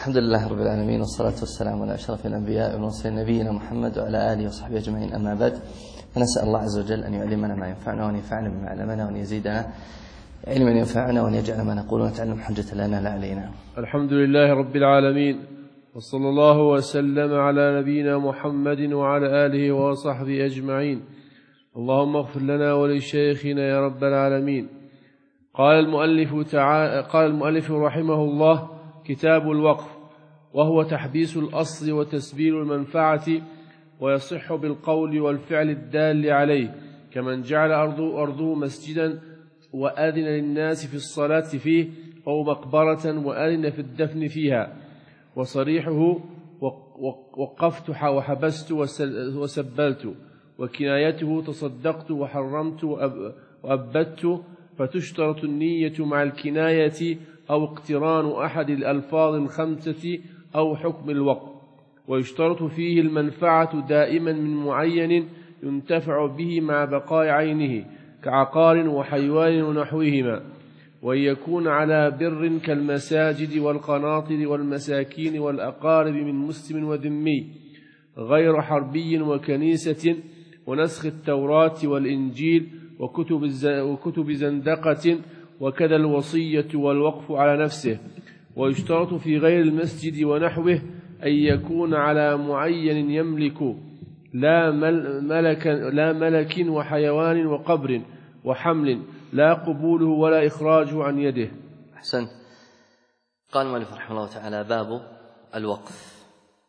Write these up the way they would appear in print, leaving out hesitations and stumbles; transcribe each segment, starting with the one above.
الحمد لله رب العالمين، والصلاة والسلام على أشرف الأنبياء والمرسلين نبينا محمد وعلى آله وصحبه أجمعين. أما بعد، فنسأل الله عز وجل أن يعلمنا ما ينفعنا وأن ينفعنا بما علمنا وأن يزيدنا علما ينفعنا وأن يجعل ما نقول ونتعلم حجة لنا لا علينا. الحمد لله رب العالمين، وصلى الله وسلم على نبينا محمد وعلى آله وصحبه أجمعين. اللهم اغفر لنا ولشيخنا يا رب العالمين. قال المؤلف رحمه الله: كتاب الوقف، وهو تحبيس الأصل وتسبيل المنفعة، ويصح بالقول والفعل الدال عليه، كمن جعل أرضه مسجدا وأذن للناس في الصلاة فيه، أو مقبرة وأذن في الدفن فيها. وصريحه وقفت وحبست وسبلت، وكنايته تصدقت وحرمت وأبدت. فتشترط النية مع الكناية أو اقتران أحد الألفاظ الخمسة أو حكم الوقف. ويشترط فيه المنفعة دائما من معين ينتفع به مع بقاء عينه، كعقار وحيوان ونحوهما، وأن يكون على بر كالمساجد والقناطر والمساكين والأقارب من مسلم وذمي، غير حربي وكنيسة، ونسخ التوراة والإنجيل وكتب زندقة، وكذا الوصية والوقف على نفسه. ويشترط في غير المسجد ونحوه أن يكون على معين يملك، لا ملك وحيوان وقبر وحمل، لا قبوله ولا إخراجه عن يده. أحسنت. قال المؤلف رحمه الله تعالى: باب الوقف.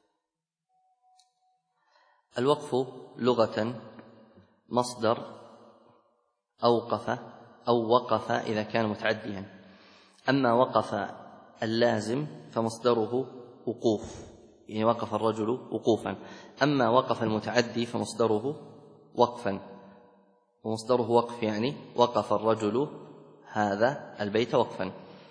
الوقف لغة مصدر أوقف أو وقف إذا كان متعديا. أما وقف اللازم فمصدره وقوف، يعني وقف الرجل وقوفا. أما وقف المتعدي فمصدره وقفا، ومصدره وقف، يعني وقف الرجل هذا البيت وقفا.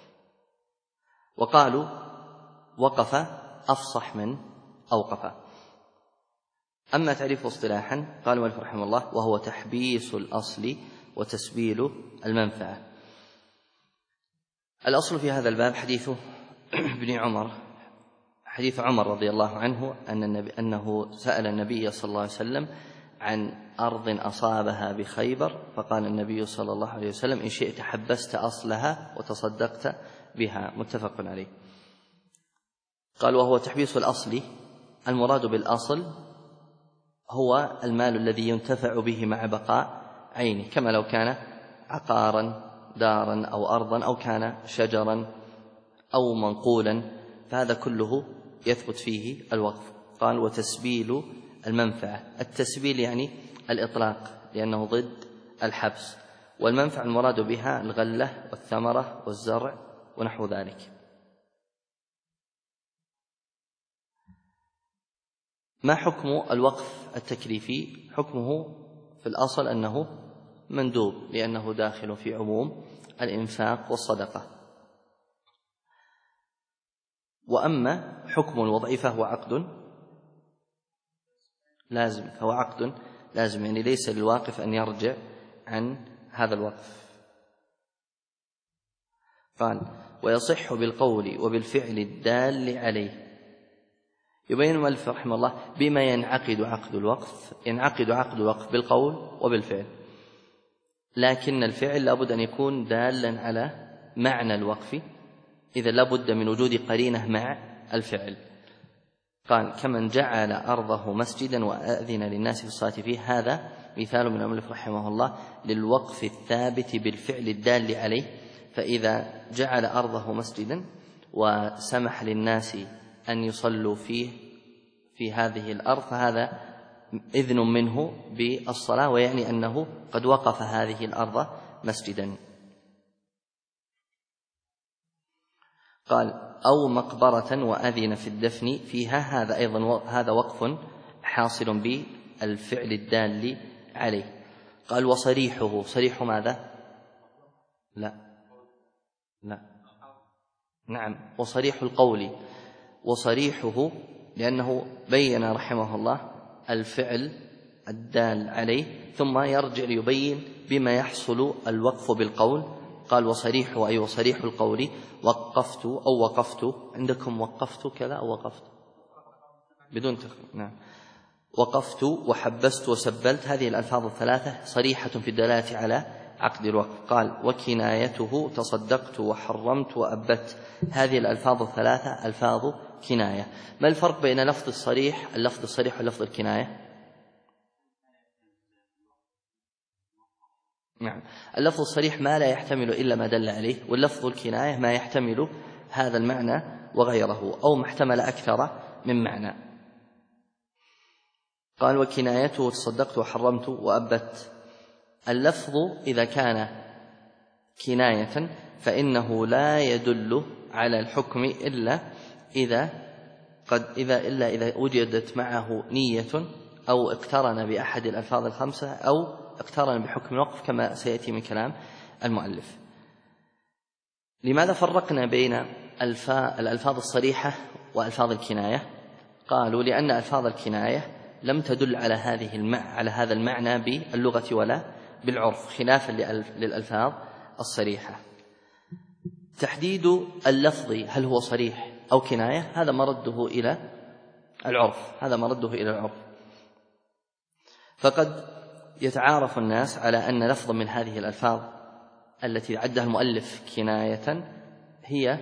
وقالوا وقف أفصح من أوقف. أما تعريف اصطلاحا، قال المؤلف رحمه الله: وهو تحبيس الأصل وتسبيل المنفعة. الأصل في هذا الباب حديث ابن عمر، حديث عمر رضي الله عنه أنه سأل النبي صلى الله عليه وسلم عن أرض أصابها بخيبر، فقال النبي صلى الله عليه وسلم: إن شئت حبست أصلها وتصدقت بها. متفق عليه. قال: وهو تحبيس الأصل، المراد بالأصل هو المال الذي ينتفع به مع بقاء عينه، كما لو كان عقارا، دارا أو أرضا، أو كان شجرا أو منقولا، فهذا كله يثبت فيه الوقف. قال: وتسبيل المنفعة. التسبيل يعني الإطلاق، لأنه ضد الحبس، والمنفعة المراد بها الغلة والثمرة والزرع ونحو ذلك. ما حكم الوقف التكليفي؟ حكمه في الأصل أنه مندوب، لأنه داخل في عموم الإنفاق والصدقة. وأما حكم الوضع فهو عقد لازم، فهو عقد لازم، يعني ليس للواقف أن يرجع عن هذا الوقف. قال: ويصح بالقول وبالفعل الدال عليه. يبين المؤلف رحمه الله بما ينعقد عقد الوقف. ينعقد عقد الوقف بالقول وبالفعل، لكن الفعل لابد أن يكون دالا على معنى الوقف، إذا لابد من وجود قرينة مع الفعل. قال: كمن جعل أرضه مسجدا وأذن للناس في الصلاة فيه. هذا مثال من المؤلف رحمه الله للوقف الثابت بالفعل الدال عليه. فإذا جعل أرضه مسجدا وسمح للناس أن يصلوا فيه في هذه الأرض، فهذا إذن منه بالصلاة، ويعني أنه قد وقف هذه الأرض مسجدا. قال: أو مقبرة وأذن في الدفن فيها. هذا أيضا هذا وقف حاصل بالفعل الدال عليه. قال: وصريحه. صريح ماذا؟ لا نعم، وصريح القول. وصريحه لأنه بين رحمه الله الفعل الدال عليه، ثم يرجع ليبين بما يحصل الوقف بالقول قال وصريح أي وصريح القول وقفت أو وقفت. عندكم وقفت كذا أو وقفت بدون تخفيف؟ نعم. وقفت وحبست وسبلت، هذه الألفاظ الثلاثة صريحة في الدلالة على عقد الوقف. قال وكنايته تصدقت وحرمت وأبت، هذه الألفاظ الثلاثة ألفاظ كناية. ما الفرق بين لفظ الصريح ولفظ الكناية؟ نعم. اللفظ الصريح ما لا يحتمل إلا ما دل عليه، واللفظ الكناية ما يحتمل هذا المعنى وغيره أو ما احتمل أكثر من معنى. قال وكنايته تصدقت وحرمت وأبت. اللفظ إذا كان كناية فإنه لا يدل على الحكم إلا إذا وجدت معه نية أو اقترن بأحد الألفاظ الخمسة أو اقترن بحكم الوقف كما سيأتي من كلام المؤلف. لماذا فرقنا بين الألفاظ الصريحة وألفاظ الكناية؟ قالوا لأن ألفاظ الكناية لم تدل على هذا المعنى باللغة ولا بالعرف، خلافا للألفاظ الصريحة. تحديد اللفظ هل هو صريح أو كناية هذا مرده إلى العرف، فقد يتعارف الناس على أن لفظا من هذه الألفاظ التي عدها المؤلف كناية هي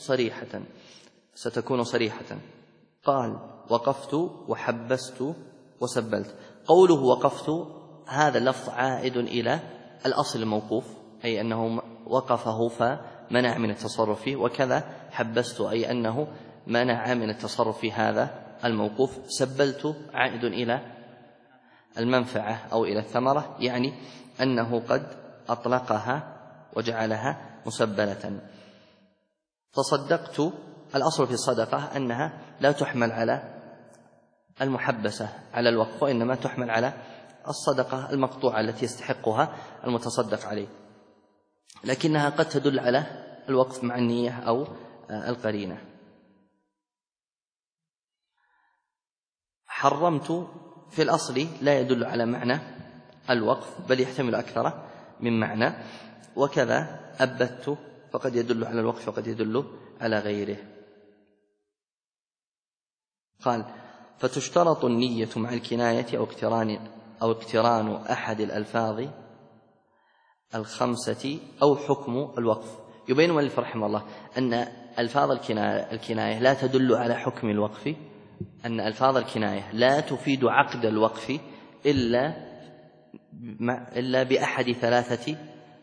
ستكون صريحة. قال وقفت وحبست وسبلت. قوله وقفت هذا اللفظ عائد إلى الأصل الموقوف، أي أنه وقفه فمنع من التصرف فيه، وكذا حبست أي أنه منع من التصرف في هذا الموقوف. سبلت عائد إلى المنفعة أو إلى الثمرة، يعني أنه قد أطلقها وجعلها مسبلة. تصدقت الأصل في الصدقة أنها لا تحمل على المحبسة على الوقف، وإنما تحمل على الصدقة المقطوعة التي يستحقها المتصدق عليه، لكنها قد تدل على الوقف مع النية أو القرينة. حرمت في الأصل لا يدل على معنى الوقف بل يحتمل أكثر من معنى، وكذا أبت فقد يدل على الوقف وقد يدل على غيره. قال فتشترط النية مع الكناية أو اقتران أحد الألفاظ الخمسة أو حكم الوقف. يبين المؤلف رحمه الله أن ألفاظ الكناية لا تدل على حكم الوقف، أن ألفاظ الكناية لا تفيد عقد الوقف إلا بأحد ثلاثة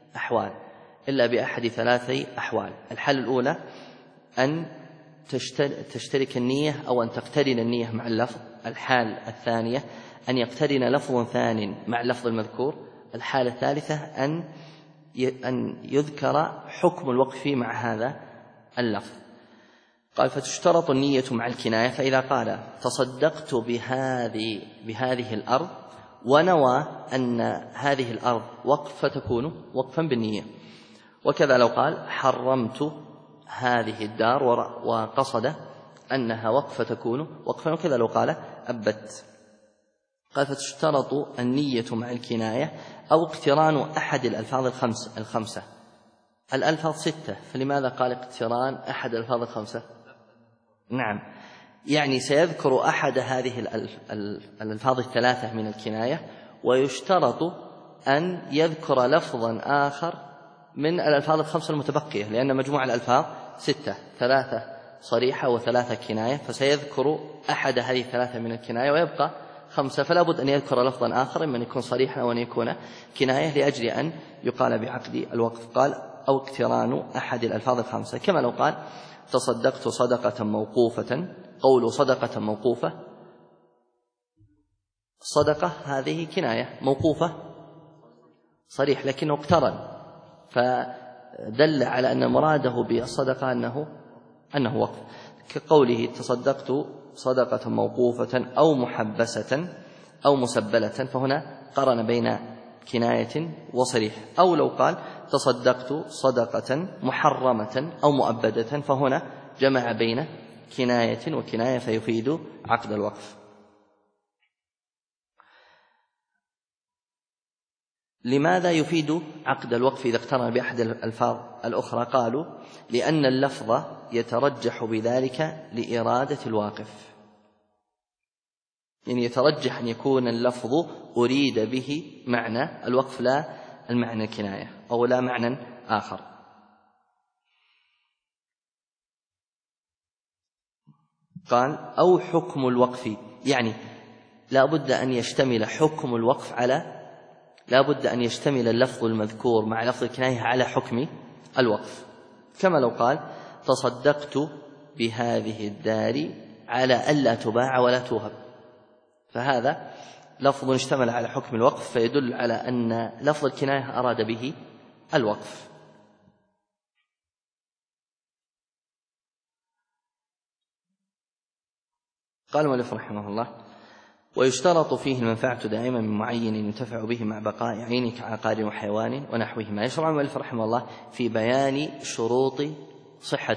أحوال. الحالة الأولى أن تشترك النية أو أن تقترن النية مع اللفظ. الحالة الثانية أن يقترن لفظ ثان مع اللفظ المذكور. الحالة الثالثة أن يذكر حكم الوقف مع هذا اللفظ. قال فتشترط النية مع الكناية، فإذا قال تصدقت بهذه الأرض ونوى أن هذه الأرض وقف فتكون وقفا بالنية، وكذا لو قال حرمت هذه الدار وقصد أنها وقف تكون وقفا، وكذا لو قال أبت. قال فتشترط النية مع الكناية أو اقتران أحد الألفاظ الخمسة. الألفاظ 6، فلماذا قال اقتران أحد الألفاظ الخمسة؟ نعم، يعني سيذكر أحد هذه الألفاظ الثلاثة من الكناية، ويشترط أن يذكر لفظا آخر من الألفاظ الخمسة المتبقية، لأن مجموع الألفاظ 6، 3 صريحة و3 كناية، فسيذكر أحد هذه الثلاثة من الكناية ويبقى 5، فلا بد أن يذكر لفظا آخر إما أن يكون صريحا أو أن يكون كناية لأجل أن يقال بعقد الوقف. قال أو اقتران أحد الألفاظ الخمسة، كما لو قال تصدقت صدقة موقوفة. قول صدقة موقوفة، الصدقة هذه كناية، موقوفة صريح لكنه اقترن، فدل على أن مراده بالصدقة أنه وقف، كقوله تصدقت صدقة موقوفة أو محبسة أو مسبلة، فهنا قرن بين كناية وصريح. أو لو قال تصدقت صدقة محرمة أو مؤبدة، فهنا جمع بين كناية وكناية فيفيد عقد الوقف. لماذا يفيد عقد الوقف إذا اقترن بأحد الألفاظ الأخرى؟ قالوا لأن اللفظ يترجح بذلك لإرادة الواقف، يعني يترجح أن يكون اللفظ أريد به معنى الوقف لا المعنى الكناية أو لا معنى آخر. قال أو حكم الوقف، يعني لا بد أن يشتمل حكم الوقف لا بد أن يشتمل اللفظ المذكور مع لفظ الكناية على حكم الوقف، كما لو قال تصدقت بهذه الدار على ألا تباع ولا توهب، فهذا لفظ اشتمل على حكم الوقف فيدل على أن لفظ الكناية أراد به الوقف. قال المؤلف رحمه الله ويشترط فيه المنفعة دائما من معين ينتفع به مع بقاء عين كعقار وحيوان ونحوهما. يشرع المؤلف رحمه الله في بيان شروط صحة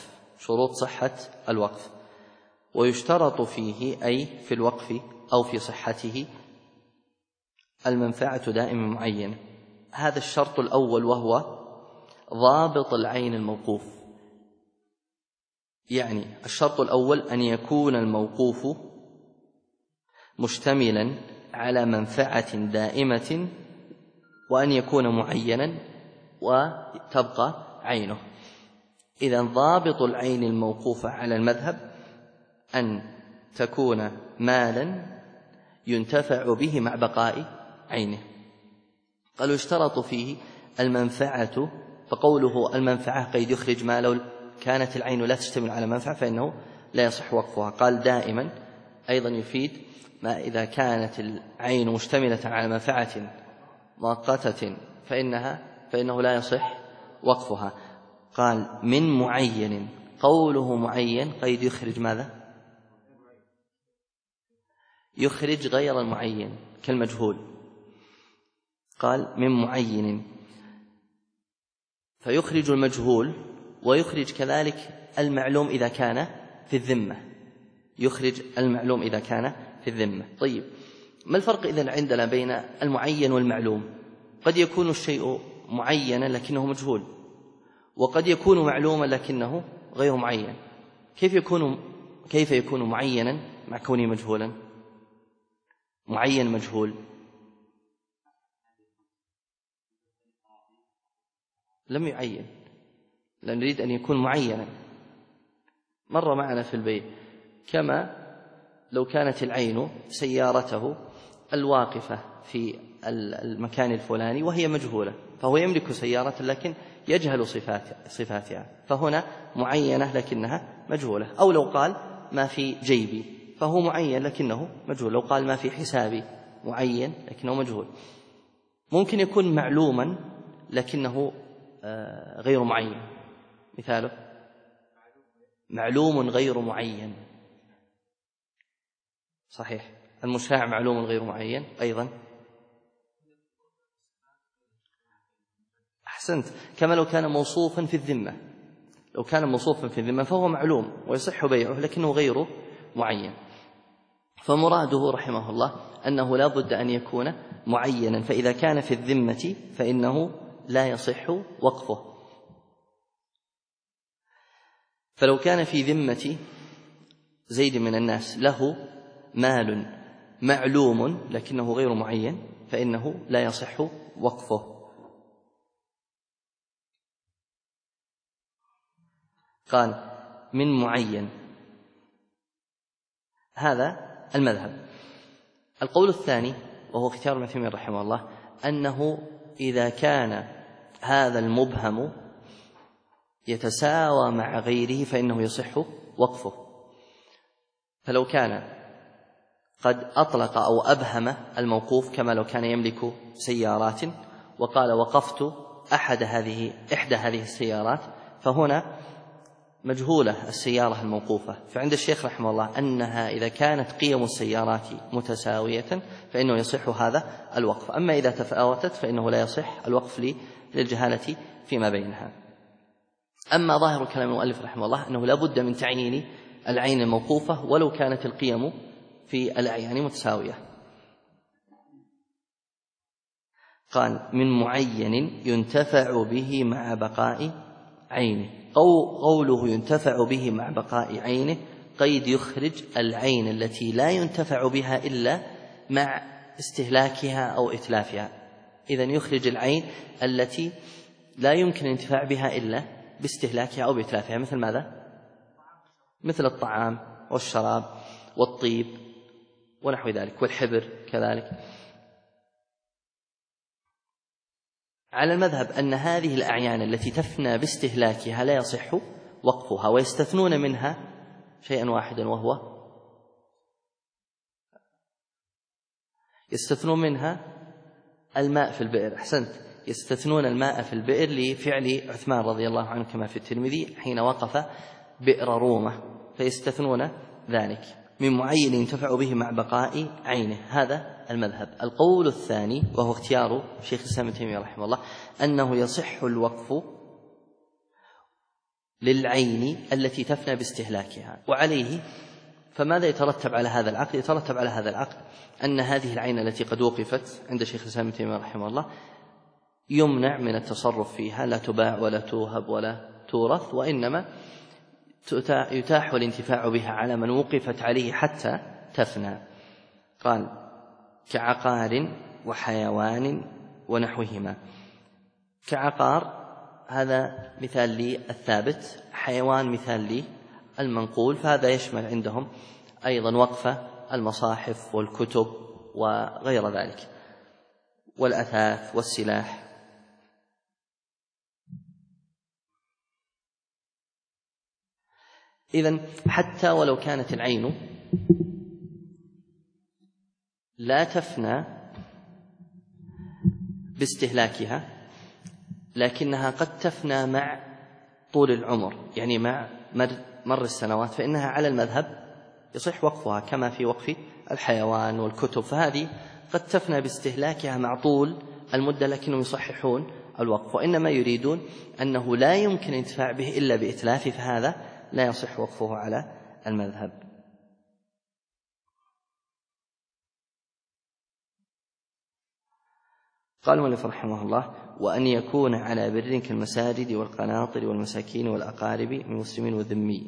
الوقف. ويشترط فيه أي في الوقف أو في صحته المنفعة دائما معينة. هذا الشرط الأول وهو ضابط العين الموقوف، يعني الشرط الأول أن يكون الموقوف مشتملا على منفعة دائمة وأن يكون معينا وتبقى عينه. إذن ضابط العين الموقوفة على المذهب أن تكون مالا ينتفع به مع بقاء عينه. قالوا يشترط فيه المنفعة، فقوله المنفعة قيد يخرج ما لو كانت العين لا تشتمل على منفعة فإنه لا يصح وقفها. قال دائما أيضا يفيد ما إذا كانت العين مشتملة على منفعة مؤقتة فإنه لا يصح وقفها. قال من معين، قوله معين قيد يخرج ماذا؟ يخرج غير المعين كالمجهول. قال من معين فيخرج المجهول ويخرج كذلك المعلوم إذا كان في الذمة. طيب ما الفرق إذن عندنا بين المعين والمعلوم؟ قد يكون الشيء معينا لكنه مجهول، وقد يكون معلوما لكنه غير معين. كيف يكون معينا مع كونه مجهولا؟ معين مجهول لم يعين، لأن نريد أن يكون معينا. مر معنا في البيت كما لو كانت العين سيارته الواقفة في المكان الفلاني وهي مجهولة، فهو يملك سيارة لكن يجهل صفاتها، فهنا معينة لكنها مجهولة. أو لو قال ما في جيبي فهو معين لكنه مجهول. لو قال ما في حسابي معين لكنه مجهول. ممكن يكون معلوما لكنه غير معين. مثاله معلوم غير معين، صحيح. المشاع معلوم غير معين أيضا، أحسنت. كما لو كان موصوفا في الذمة، فهو معلوم ويصح بيعه لكنه غير معين. فمراده رحمه الله أنه لا بد أن يكون معينا، فإذا كان في الذمة فإنه لا يصح وقفه. فلو كان في ذمة زيد من الناس له مال معلوم لكنه غير معين فإنه لا يصح وقفه. قال من معين، هذا المذهب. القول الثاني وهو اختيار ابن تيمية رحمه الله أنه إذا كان هذا المبهم يتساوى مع غيره فإنه يصح وقفه. فلو كان قد أطلق أو أبهم الموقوف كما لو كان يملك سيارات وقال وقفت إحدى هذه السيارات، فهنا مجهولة السيارة الموقوفة. فعند الشيخ رحمه الله أنها إذا كانت قيم السيارات متساوية فإنه يصح هذا الوقف. أما إذا تفاوتت فإنه لا يصح الوقف للجهالة فيما بينها. أما ظاهر كلام المؤلف رحمه الله أنه لا بد من تعيين العين الموقوفة ولو كانت القيم في الأعيان متساوية. قال من معين ينتفع به مع بقاء عينه. قوله ينتفع به مع بقاء عينه قيد يخرج العين التي لا ينتفع بها إلا مع استهلاكها أو إتلافها. إذن يخرج العين التي لا يمكن الانتفاع بها إلا باستهلاكها أو بإتلافها. مثل ماذا؟ مثل الطعام والشراب والطيب ونحو ذلك، والحبر كذلك. على المذهب أن هذه الأعيان التي تفنى باستهلاكها لا يصح وقفها، ويستثنون منها شيئا واحدا، وهو يستثنون منها الماء في البئر. أحسنت، يستثنون الماء في البئر لفعل عثمان رضي الله عنه كما في الترمذي حين وقف بئر رومة، فيستثنون ذلك. من معين ينتفع به مع بقاء عينه، هذا المذهب. القول الثاني وهو اختيار شيخ الإسلام ابن تيمية رحمه الله أنه يصح الوقف للعين التي تفنى باستهلاكها. وعليه فماذا يترتب على هذا العقد؟ يترتب على هذا العقد أن هذه العين التي قد وقفت عند شيخ الإسلام ابن تيمية رحمه الله يمنع من التصرف فيها، لا تباع ولا توهب ولا تورث، وإنما يتاح الانتفاع بها على من وقفت عليه حتى تفنى. قال كعقار وحيوان ونحوهما. كعقار هذا مثال للثابت، حيوان مثال للمنقول، فهذا يشمل عندهم أيضا وقف المصاحف والكتب وغير ذلك والأثاث والسلاح. إذن حتى ولو كانت العين لا تفنى باستهلاكها، لكنها قد تفنى مع طول العمر، يعني مع مر السنوات، فإنها على المذهب يصح وقفها كما في وقف الحيوان والكتب، فهذه قد تفنى باستهلاكها مع طول المدة لكنهم يصححون الوقف، وإنما يريدون أنه لا يمكن الانتفاع به إلا بإتلافه، فهذا لا يصح وقفه على المذهب. قال المؤلف رحمه الله وأن يكون على بر كالمساجد والقناطر والمساكين والأقارب من المسلمين والذمي.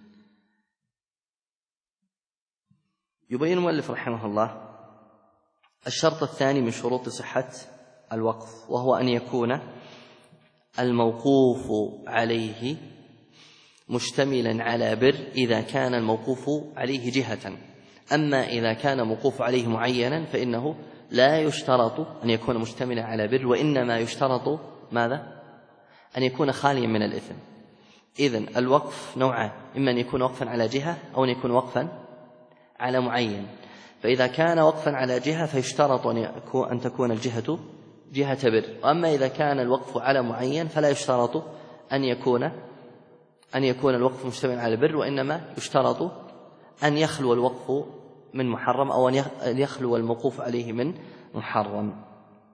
يبين المؤلف رحمه الله الشرط الثاني من شروط صحة الوقف، وهو أن يكون الموقوف عليه مشتملا على بر إذا كان الموقوف عليه جهة. أما إذا كان موقوف عليه معينا فإنه لا يشترط أن يكون مشتملا على بر، وإنما يشترط ماذا؟ أن يكون خاليا من الإثم. إذن الوقف نوعان، إما أن يكون وقفا على جهة أو أن يكون وقفا على معين. فإذا كان وقفا على جهة فيشترط أن تكون الجهة جهة بر، وأما إذا كان الوقف على معين فلا يشترط أن يكون الوقف مشتمل على بر، وإنما يشترط أن يخلو الوقف من محرم أو أن يخلو الموقوف عليه من محرم.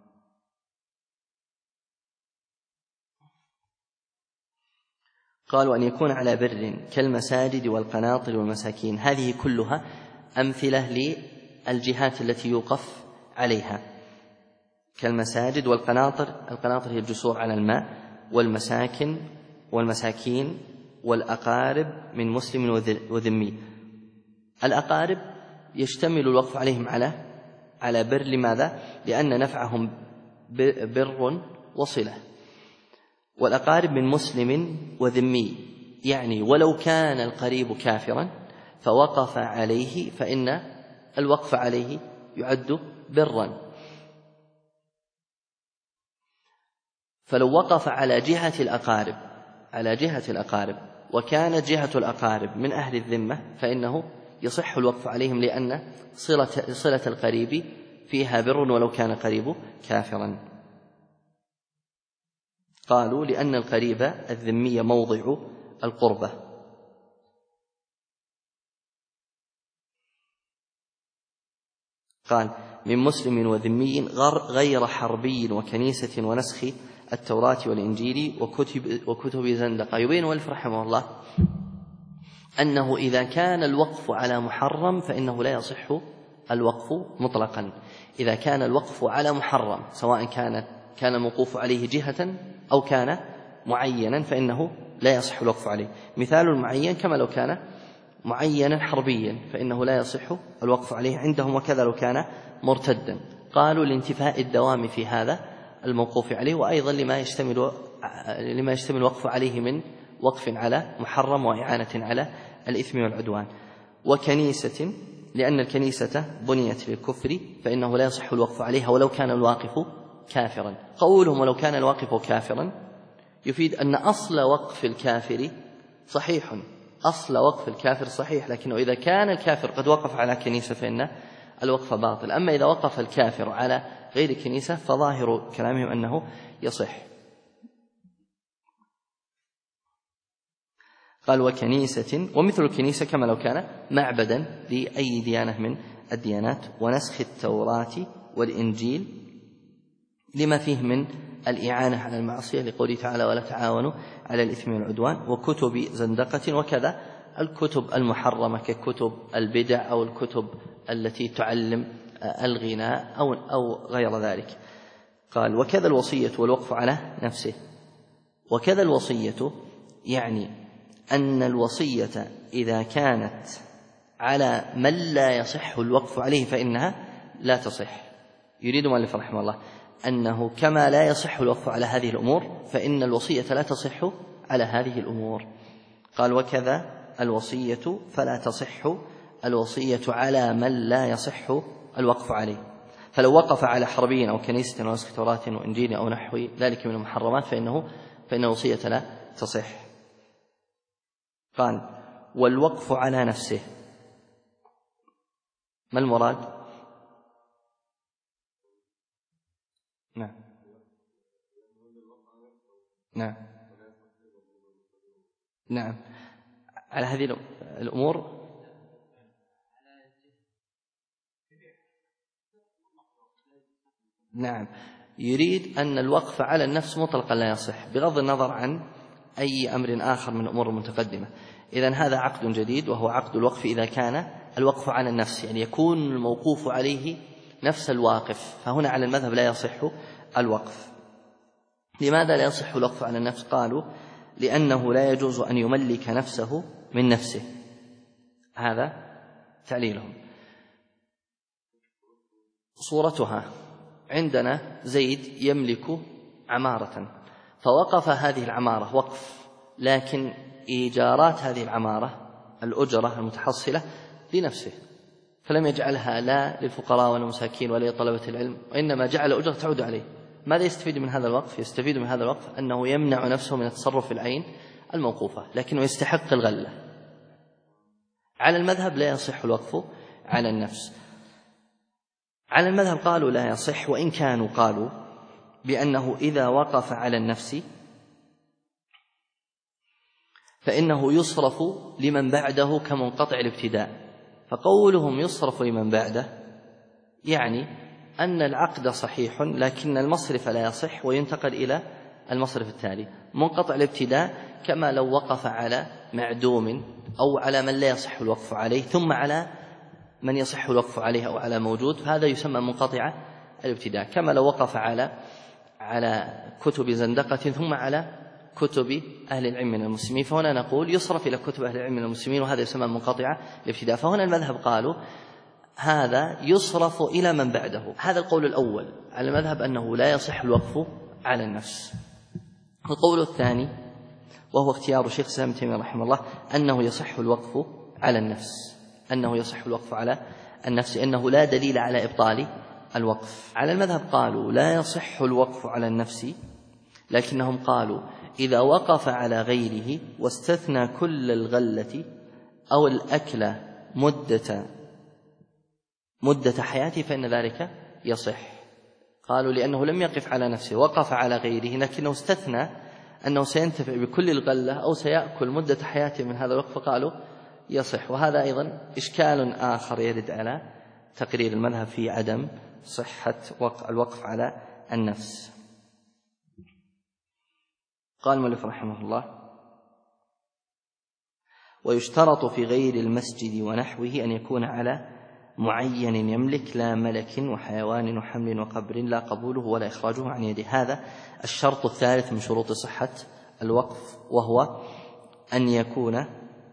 قال وأن يكون على بر كالمساجد والقناطر والمساكين. هذه كلها أمثلة للجهات التي يوقف عليها، كالمساجد والقناطر. القناطر هي الجسور على الماء، والمساكين والأقارب من مسلم وذمي. الأقارب يشتمل الوقف عليهم على بر. لماذا؟ لأن نفعهم بر وصلة. والأقارب من مسلم وذمي، يعني ولو كان القريب كافرا فوقف عليه فإن الوقف عليه يعد برا. فلو وقف على جهة الأقارب وكانت جهة الأقارب من أهل الذمة فإنه يصح الوقف عليهم، لأن صلة القريب فيها بر ولو كان قريب كافرا. قالوا لأن القريب الذمي موضع القربة. قال من مسلم وذمي غير حربي وكنيسة ونسخ التوراة والإنجيل وكتب زندقة. يبين المؤلف رحمه الله أنه إذا كان الوقف على محرم فإنه لا يصح الوقف مطلقا. إذا كان الوقف على محرم سواء كان الموقوف عليه جهة أو كان معينا فإنه لا يصح الوقف عليه. مثال المعين كما لو كان معينا حربيا فإنه لا يصح الوقف عليه عندهم، وكذا لو كان مرتدا. قالوا لانتفاء الدوام في هذا الموقوف عليه، وأيضا لما يشتمل الوقف عليه من وقف على محرم وإعانة على الإثم والعدوان. وكنيسة لأن الكنيسة بنيت للكفر فإنه لا يصح الوقف عليها ولو كان الواقف كافرا. قولهم ولو كان الواقف كافرا يفيد أن أصل وقف الكافر صحيح، أصل وقف الكافر صحيح، لكنه إذا كان الكافر قد وقف على كنيسة فإن الوقف باطل. أما إذا وقف الكافر على غير كنيسة فظاهر كلامهم أنه يصح. قال وكنيسة، ومثل الكنيسة كما لو كان معبدا لأي ديانة من الديانات. ونسخ التوراة والإنجيل لما فيه من الإعانة على المعصية لقوله تعالى ولا تعاونوا على الإثم والعدوان. وكتب زندقة، وكذا الكتب المحرمة ككتب البدع أو الكتب التي تعلم الغناء أو غير ذلك. قال وكذا الوصية والوقف على نفسه. وكذا الوصية يعني أن الوصية إذا كانت على من لا يصح الوقف عليه فإنها لا تصح. يريد مؤلف رحمه الله أنه كما لا يصح الوقف على هذه الأمور فإن الوصية لا تصح على هذه الأمور. قال وكذا الوصية فلا تصح الوصية على من لا يصح الوقف عليه. فلو وقف على حربي أو كنيسة أو نسخ توراة وإنجيل أو نحو ذلك من المحرمات فإن الوصية لا تصح. قال والوقف على نفسه ما المراد؟ نعم على هذه الأمور. نعم يريد أن الوقف على النفس مطلقا لا يصح بغض النظر عن أي أمر آخر من الأمور المتقدمة. إذن هذا عقد جديد وهو عقد الوقف إذا كان الوقف على النفس، يعني يكون الموقوف عليه نفس الواقف، فهنا على المذهب لا يصح الوقف. لماذا لا يصح الوقف على النفس؟ قالوا لأنه لا يجوز أن يملك نفسه من نفسه. هذا تعليلهم. صورتها عندنا زيد يملك عمارة فوقف هذه العمارة وقف، لكن إيجارات هذه العمارة الأجرة المتحصلة لنفسه، فلم يجعلها لا للفقراء ولا المساكين ولا لطلبة العلم، وإنما جعل أجرة تعود عليه. ماذا يستفيد من هذا الوقف؟ يستفيد من هذا الوقف أنه يمنع نفسه من التصرف في العين الموقوفة، لكنه يستحق الغلة. على المذهب لا يصح الوقف على النفس. على المذهب قالوا لا يصح، وإن كانوا قالوا بأنه إذا وقف على النفس فإنه يصرف لمن بعده كمنقطع الابتداء. فقولهم يصرف لمن بعده يعني أن العقد صحيح لكن المصرف لا يصح وينتقل إلى المصرف التالي. منقطع الابتداء كما لو وقف على معدوم أو على من لا يصح الوقف عليه ثم على من يصح الوقف عليه أو على موجود، فهذا يسمى منقطع الابتداء. كما لو وقف على كتب زندقة ثم على كتب أهل العلم من المسلمين، فهنا نقول يصرف إلى كتب أهل العلم من المسلمين، وهذا يسمى منقطع الابتداء. فهنا المذهب قالوا هذا يصرف إلى من بعده. هذا القول الأول على المذهب أنه لا يصح الوقف على النفس. القول الثاني وهو اختيار شيخ الإسلام ابن تيمية رحمه الله أنه يصح الوقف على النفس، أنه يصح الوقف على النفس، أنه لا دليل على إبطال الوقف. على المذهب قالوا لا يصح الوقف على النفس، لكنهم قالوا إذا وقف على غيره واستثنى كل الغلة أو الأكل مدة حياته فإن ذلك يصح. قالوا لأنه لم يقف على نفسه، وقف على غيره لكنه استثنى أنه سينتفع بكل الغلة أو سيأكل مدة حياته من هذا الوقت، فقالوا يصح. وهذا أيضا إشكال آخر يرد على تقرير المذهب في عدم صحة الوقف على النفس. قال المؤلف رحمه الله ويشترط في غير المسجد ونحوه أن يكون على معين يملك لا ملك وحيوان وحمل وقبر لا قبوله ولا إخراجه عن يده. هذا الشرط الثالث من شروط صحة الوقف، وهو أن يكون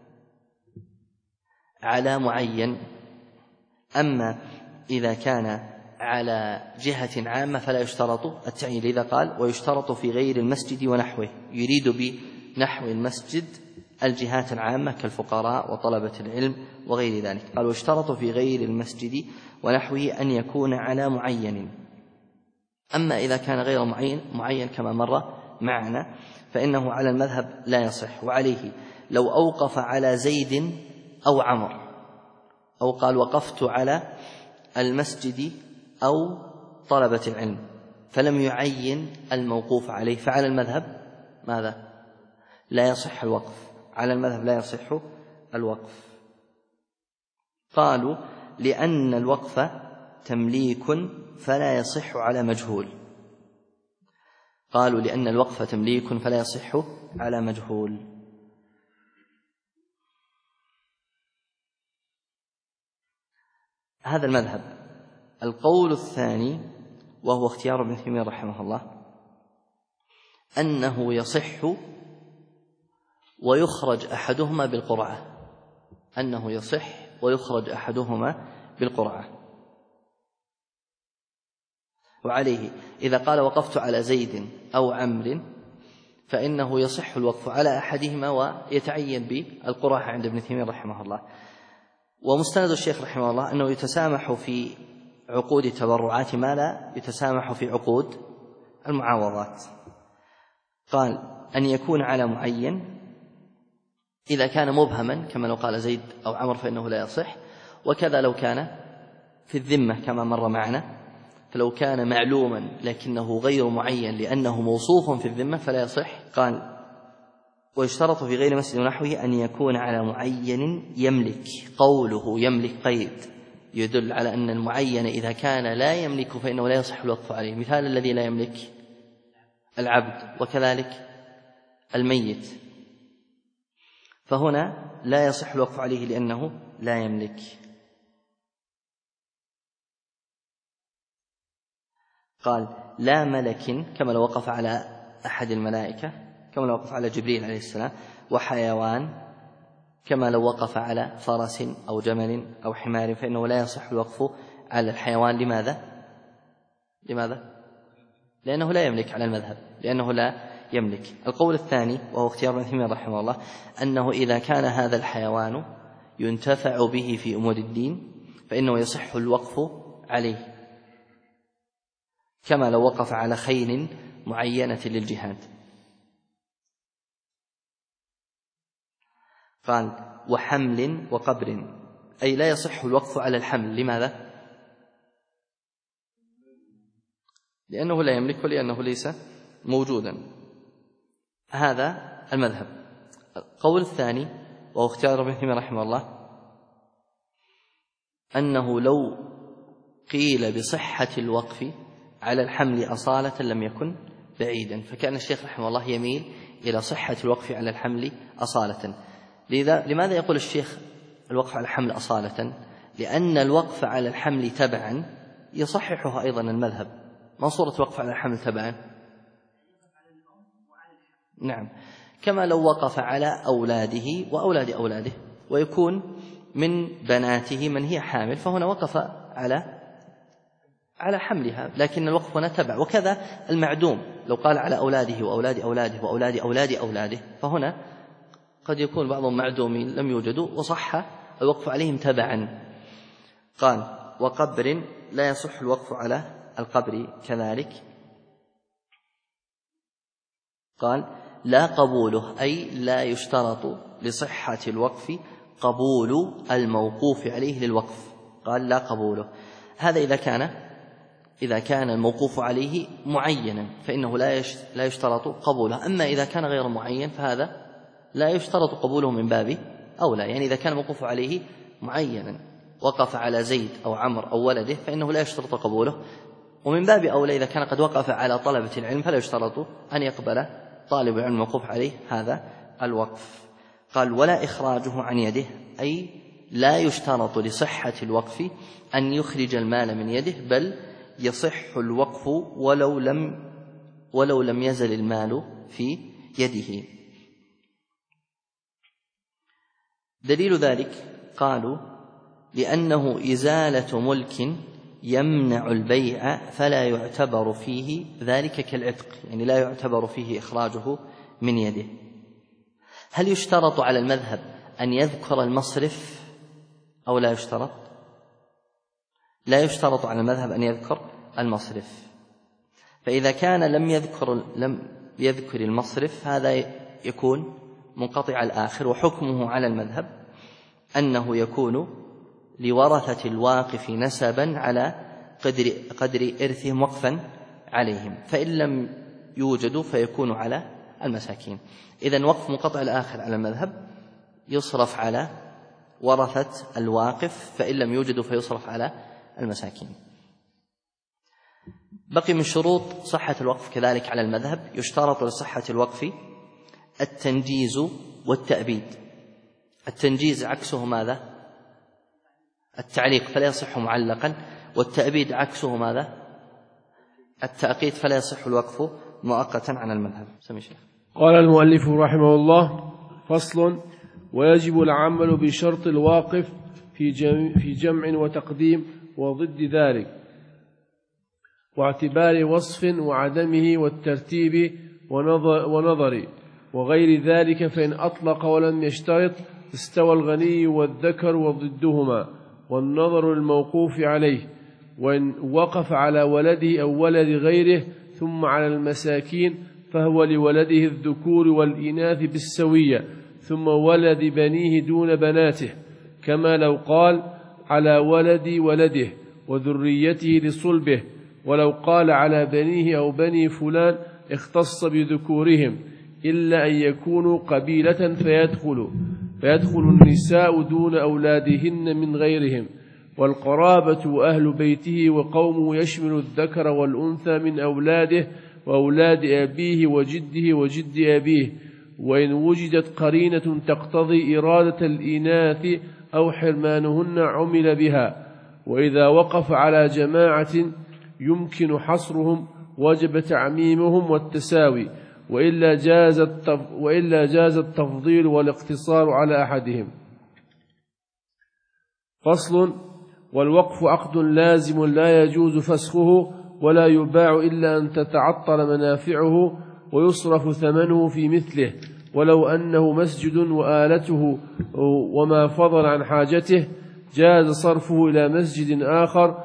على معين. أما إذا كان على جهة عامة فلا يشترط التعيين، إذا قال ويشترط في غير المسجد ونحوه، يريد بنحو المسجد الجهات العامة كالفقراء وطلبة العلم وغير ذلك. قال ويشترط في غير المسجد ونحوه أن يكون على معين. أما إذا كان غير معين كما مر معنا فإنه على المذهب لا يصح. وعليه لو أوقف على زيد أو عمر، أو قال وقفت على المسجد أو طلبة العلم فلم يعين الموقوف عليه، فعلى المذهب ماذا؟ لا يصح الوقف. على المذهب لا يصح الوقف. قالوا لأن الوقف تمليك فلا يصح على مجهول. قالوا لأن الوقف تمليك فلا يصح على مجهول. هذا المذهب. القول الثاني وهو اختيار ابن تيمية رحمه الله أنه يصح ويخرج أحدهما بالقرعة، أنه يصح ويخرج أحدهما بالقرعة. وعليه إذا قال وقفت على زيد أو عمرو فإنه يصح الوقف على أحدهما ويتعين بالقرعة عند ابن تيمية رحمه الله. ومستند الشيخ رحمه الله أنه يتسامح في عقود التبرعات ما لا يتسامح في عقود المعاوضات. قال أن يكون على معين إذا كان مبهما كما لو قال زيد أو عمر فإنه لا يصح، وكذا لو كان في الذمة كما مر معنا، فلو كان معلوما لكنه غير معين لأنه موصوف في الذمة فلا يصح. قال ويشترط في غير مسجد ونحوه أن يكون على معين يملك. قوله يملك قيد يدل على أن المعين إذا كان لا يملك فإنه لا يصح الوقف عليه. مثال الذي لا يملك العبد وكذلك الميت، فهنا لا يصح الوقف عليه لأنه لا يملك. قال لا ملك كما لو وقف على أحد الملائكة كما لو وقف على جبريل عليه السلام، وحيوان كما لو وقف على فرس أو جمل أو حمار فإنه لا يصح الوقف على الحيوان. لماذا؟ لأنه لا يملك على المذهب، لأنه لا يملك. القول الثاني وهو اختيار ابن تيمية رحمه الله أنه إذا كان هذا الحيوان ينتفع به في أمور الدين فإنه يصح الوقف عليه، كما لو وقف على خيل معينة للجهاد. قال وحمل وقبر، أي لا يصح الوقف على الحمل. لماذا؟ لأنه لا يملك ولأنه ليس موجودا. هذا المذهب. القول الثاني وهو اختيار ابن تيمية رحمه الله أنه لو قيل بصحة الوقف على الحمل أصالة لم يكن بعيدا، فكان الشيخ رحمه الله يميل إلى صحة الوقف على الحمل أصالة. لماذا يقول الشيخ الوقف على الحمل أصالة؟ لأن الوقف على الحمل تبعا يصححها أيضا المذهب. ما صورة الوقف على الحمل تبعا؟ نعم، كما لو وقف على أولاده وأولاد أولاده، ويكون من بناته من هي حامل، فهنا وقف على حملها، لكن الوقف هنا تبع. وكذا المعدوم لو قال على أولاده وأولاد أولاده وأولاد أولاد أولاده، فهنا قد يكون بعضهم معدومين لم يوجدوا وصح الوقف عليهم تبعا. قال وقبر لا يصح الوقف على القبر كذلك. قال لا قبوله، أي لا يشترط لصحة الوقف قبول الموقوف عليه للوقف. قال لا قبوله. هذا إذا كان الموقوف عليه معينا فإنه لا يشترط قبوله. أما إذا كان غير معين فهذا لا يشترط قبوله من باب أولى. يعني إذا كان الموقوف عليه معينا وقف على زيد أو عمر أو ولده فإنه لا يشترط قبوله، ومن باب أولى إذا كان قد وقف على طلبة العلم فلا يشترط أن يقبل طالب العلم موقوف عليه هذا الوقف. قال ولا إخراجه عن يده، أي لا يشترط لصحة الوقف أن يخرج المال من يده، بل يصح الوقف ولو لم يزل المال في يده. دليل ذلك قالوا لأنه إزالة ملك يمنع البيع فلا يعتبر فيه ذلك كالعتق، يعني لا يعتبر فيه إخراجه من يده. هل يشترط على المذهب أن يذكر المصرف أو لا يشترط؟ لا يشترط على المذهب أن يذكر المصرف، فإذا كان لم يذكر المصرف هذا يكون منقطع الآخر، وحكمه على المذهب أنه يكون لورثة الواقف نسبا على قدر إرثهم وقفا عليهم، فإن لم يوجدوا فيكون على المساكين. إذن وقف منقطع الآخر على المذهب يصرف على ورثة الواقف، فإن لم يوجدوا فيصرف على المساكين. بقي من شروط صحة الوقف كذلك على المذهب يشترط لصحة الوقف التنجيز والتأبيد. التنجيز عكسه ماذا؟ التعليق، فلا يصح معلقا، والتأبيد عكسه ماذا؟ التأقيت، فلا يصح الوقف مؤقتا على المذهب. سمي شيخ. قال المؤلف رحمه الله: فصل: ويجب العمل بشرط الواقف في جمع وتقديم وضد ذلك، واعتبار وصف وعدمه والترتيب ونظر وغير ذلك، فإن أطلق ولم يشترط استوى الغني والذكر وضدهما، والنظر الموقوف عليه. وإن وقف على ولده أو ولد غيره ثم على المساكين فهو لولده الذكور والإناث بالسوية، ثم ولد بنيه دون بناته، كما لو قال على ولد ولده وذريته لصلبه، ولو قال على بنيه أو بني فلان اختص بذكورهم، إلا أن يكونوا قبيلة فيدخل النساء دون أولادهن من غيرهم، والقرابة وأهل بيته وقومه يشمل الذكر والأنثى من أولاده وأولاد أبيه وجده وجد أبيه، وإن وجدت قرينة تقتضي إرادة الإناث أو حرمانهن عمل بها. وإذا وقف على جماعة يمكن حصرهم وجب تعميمهم والتساوي، وإلا جاز التفضيل والاقتصار على أحدهم. فصل: والوقف عقد لازم لا يجوز فسخه، ولا يباع إلا أن تتعطل منافعه ويصرف ثمنه في مثله، ولو أنه مسجد وآلته وما فضل عن حاجته جاز صرفه إلى مسجد آخر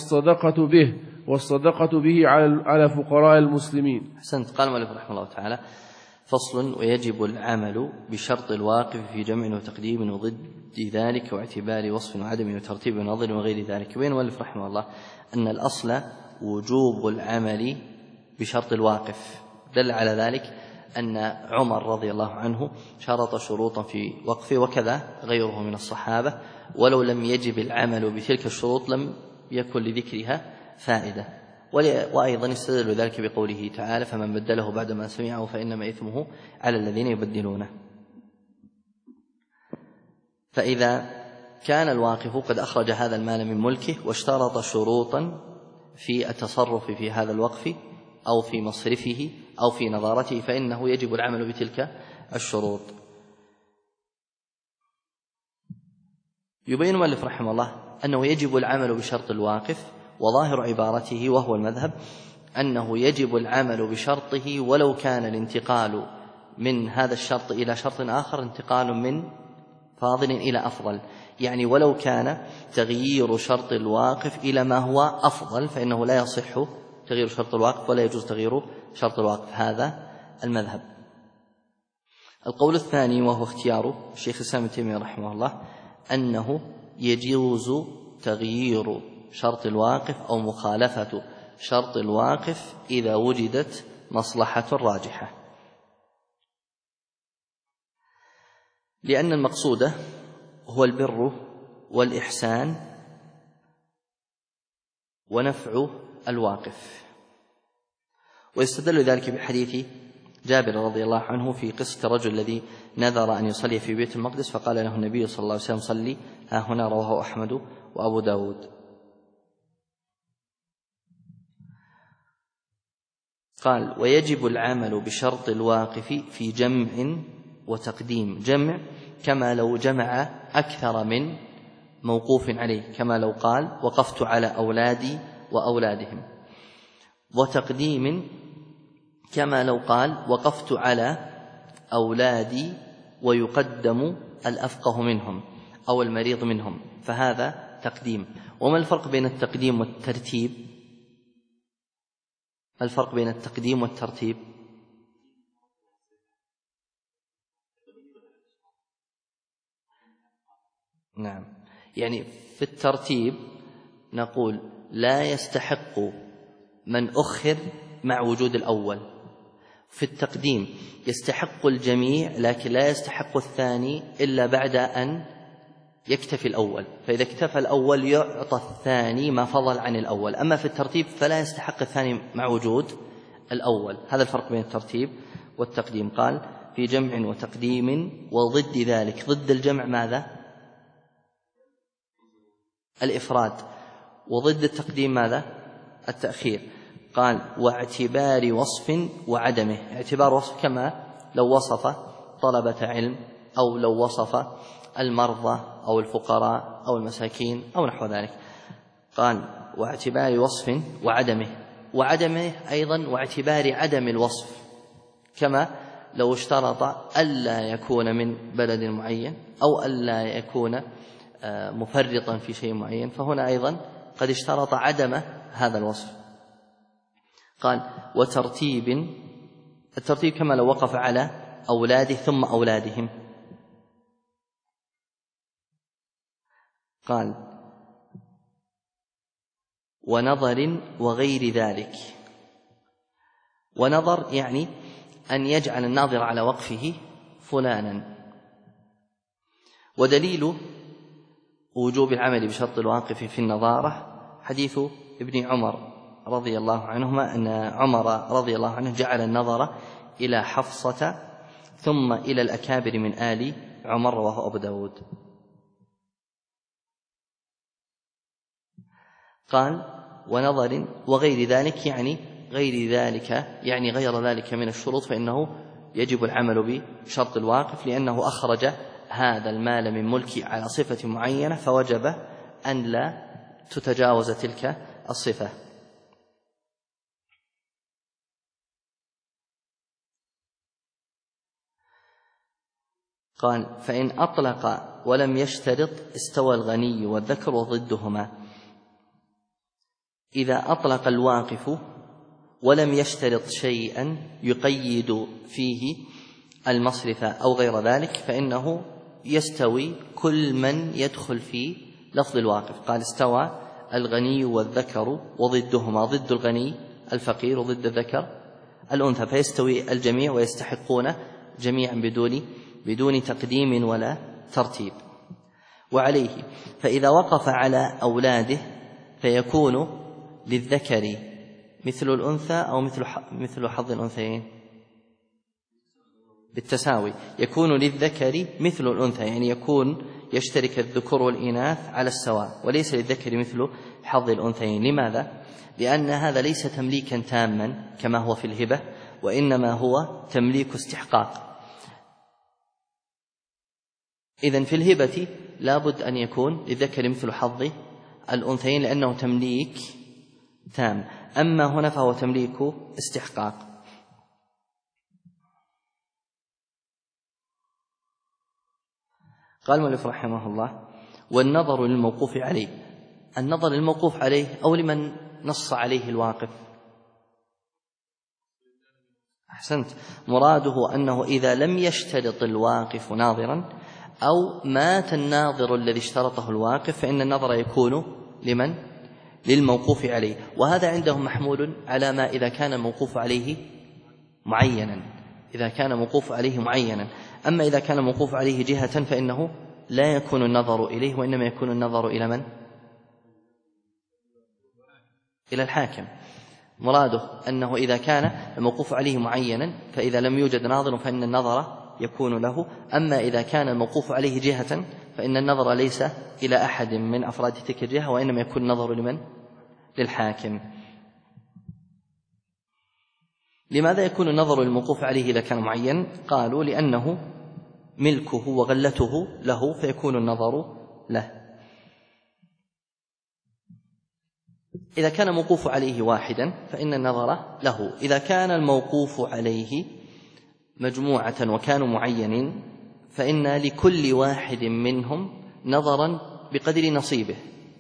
والصدقة به على فقراء المسلمين. أحسنت. قال المؤلف رحمه الله تعالى: فصل: ويجب العمل بشرط الواقف في جمع وتقديم وضد ذلك، واعتبار وصف وعدم وترتيب ونظر وغير ذلك. بين المؤلف رحمه الله أن الأصل وجوب العمل بشرط الواقف. دل على ذلك أن عمر رضي الله عنه شرط شروطا في وقفه، وكذا غيره من الصحابة، ولو لم يجب العمل بتلك الشروط لم يكن لذكرها فائدة. وأيضا يستدل ذلك بقوله تعالى: فمن بدله بعدما سمعه فإنما إثمه على الذين يبدلونه. فإذا كان الواقف قد أخرج هذا المال من ملكه واشترط شروطا في التصرف في هذا الوقف أو في مصرفه أو في نظارته، فإنه يجب العمل بتلك الشروط. يبين المؤلف رحمه الله أنه يجب العمل بشرط الواقف، وظاهر عبارته وهو المذهب أنه يجب العمل بشرطه ولو كان الانتقال من هذا الشرط إلى شرط آخر انتقال من فاضل إلى أفضل، يعني ولو كان تغيير شرط الواقف إلى ما هو أفضل فإنه لا يصح تغيير شرط الواقف ولا يجوز تغيير شرط الواقف. هذا المذهب. القول الثاني وهو اختيار الشيخ الإسلام ابن تيمية رحمه الله أنه يجوز تغيير شرط الواقف أو مخالفة شرط الواقف إذا وجدت مصلحة راجحة، لأن المقصود هو البر والإحسان ونفع الواقف. ويستدل ذلك بحديث جابر رضي الله عنه في قصة الرجل الذي نذر أن يصلي في بيت المقدس فقال له النبي صلى الله عليه وسلم صلي ها هنا، رواه أحمد وأبو داود. قال ويجب العمل بشرط الواقف في جمع وتقديم. جمع كما لو جمع أكثر من موقوف عليه، كما لو قال وقفت على أولادي وأولادهم. وتقديم كما لو قال وقفت على أولادي ويقدم الأفقه منهم أو المريض منهم، فهذا تقديم. وما الفرق بين التقديم والترتيب؟ ما الفرق بين التقديم والترتيب؟ نعم، يعني في الترتيب نقول لا يستحق من أخر مع وجود الأول. في التقديم يستحق الجميع لكن لا يستحق الثاني إلا بعد أن يكتفي الأول، فإذا اكتفى الأول يعطى الثاني ما فضل عن الأول. أما في الترتيب فلا يستحق الثاني مع وجود الأول. هذا الفرق بين الترتيب والتقديم. قال في جمع وتقديم وضد ذلك. ضد الجمع ماذا؟ الإفراد. وضد التقديم ماذا؟ التأخير. قال واعتبار وصف وعدمه. اعتبار وصف كما لو وصف طلبة علم، أو لو وصف المرضى أو الفقراء أو المساكين أو نحو ذلك. قال واعتبار وصف وعدمه. وعدمه أيضا واعتبار عدم الوصف، كما لو اشترط ألا يكون من بلد معين أو ألا يكون مفرطا في شيء معين، فهنا أيضا قد اشترط عدم هذا الوصف. قال وترتيب. الترتيب كما لو وقف على أولاده ثم أولادهم. قال ونظر وغير ذلك. ونظر يعني أن يجعل الناظر على وقفه فلانا. ودليل وجوب العمل بشرط الواقف في النظارة حديث ابن عمر رضي الله عنهما أن عمر رضي الله عنه جعل النظر إلى حفصة ثم إلى الأكابر من آل عمر، رواه أبو داود. قال ونظر وغير ذلك يعني غير ذلك، يعني غير ذلك من الشروط، فإنه يجب العمل بشرط الواقف لأنه أخرج هذا المال من ملكه على صفة معينة، فوجب أن لا تتجاوز تلك الصفة. قال فإن أطلق ولم يشترط استوى الغني والذكر وضدهما. إذا أطلق الواقف ولم يشترط شيئا يقيد فيه المصرف أو غير ذلك فإنه يستوي كل من يدخل في لفظ الواقف. قال استوى الغني والذكر وضدهما. ضد الغني الفقير وضد الذكر الأنثى، فيستوي الجميع ويستحقون جميعا بدون تقديم ولا ترتيب. وعليه فإذا وقف على أولاده فيكون للذكر مثل الأنثى أو مثل حظ الأنثيين بالتساوي. يكون للذكر مثل الأنثى، يعني يكون يشترك الذكور والإناث على السواء، وليس للذكر مثل حظ الأنثيين. لماذا؟ لأن هذا ليس تمليكا تاما كما هو في الهبة، وإنما هو تمليك استحقاق. إذن في الهبة لابد أن يكون للذكر مثل حظ الأنثيين لأنه تمليك تام، أما هنا فهو تمليك استحقاق. قال المؤلف رحمه الله والنظر للموقوف عليه. النظر للموقوف عليه أو لمن نص عليه الواقف. أحسنت، مراده أنه إذا لم يشترط الواقف ناظرا أو مات الناظر الذي اشترطه الواقف فإن النظر يكون لمن؟ للموقوف عليه. وهذا عندهم محمول على ما إذا كان الموقوف عليه معينا، إذا كان موقوف عليه معينا. أما إذا كان موقوف عليه جهة فإنه لا يكون النظر إليه، وإنما يكون النظر إلى من؟ إلى الحاكم. مراده أنه إذا كان الموقوف عليه معينا فإذا لم يوجد ناظر فإن النظر يكون له، أما إذا كان الموقوف عليه جهة فإن النظر ليس إلى أحد من أفراد تلك الجهة، وإنما يكون النظر لمن؟ للحاكم. لماذا يكون النظر للموقوف عليه إذا كان معين؟ قالوا لأنه ملكه وغلته له فيكون النظر له. إذا كان الموقوف عليه واحدا فإن النظر له. إذا كان الموقوف عليه مجموعة وكانوا معينين فإن لكل واحد منهم نظرا بقدر نصيبه،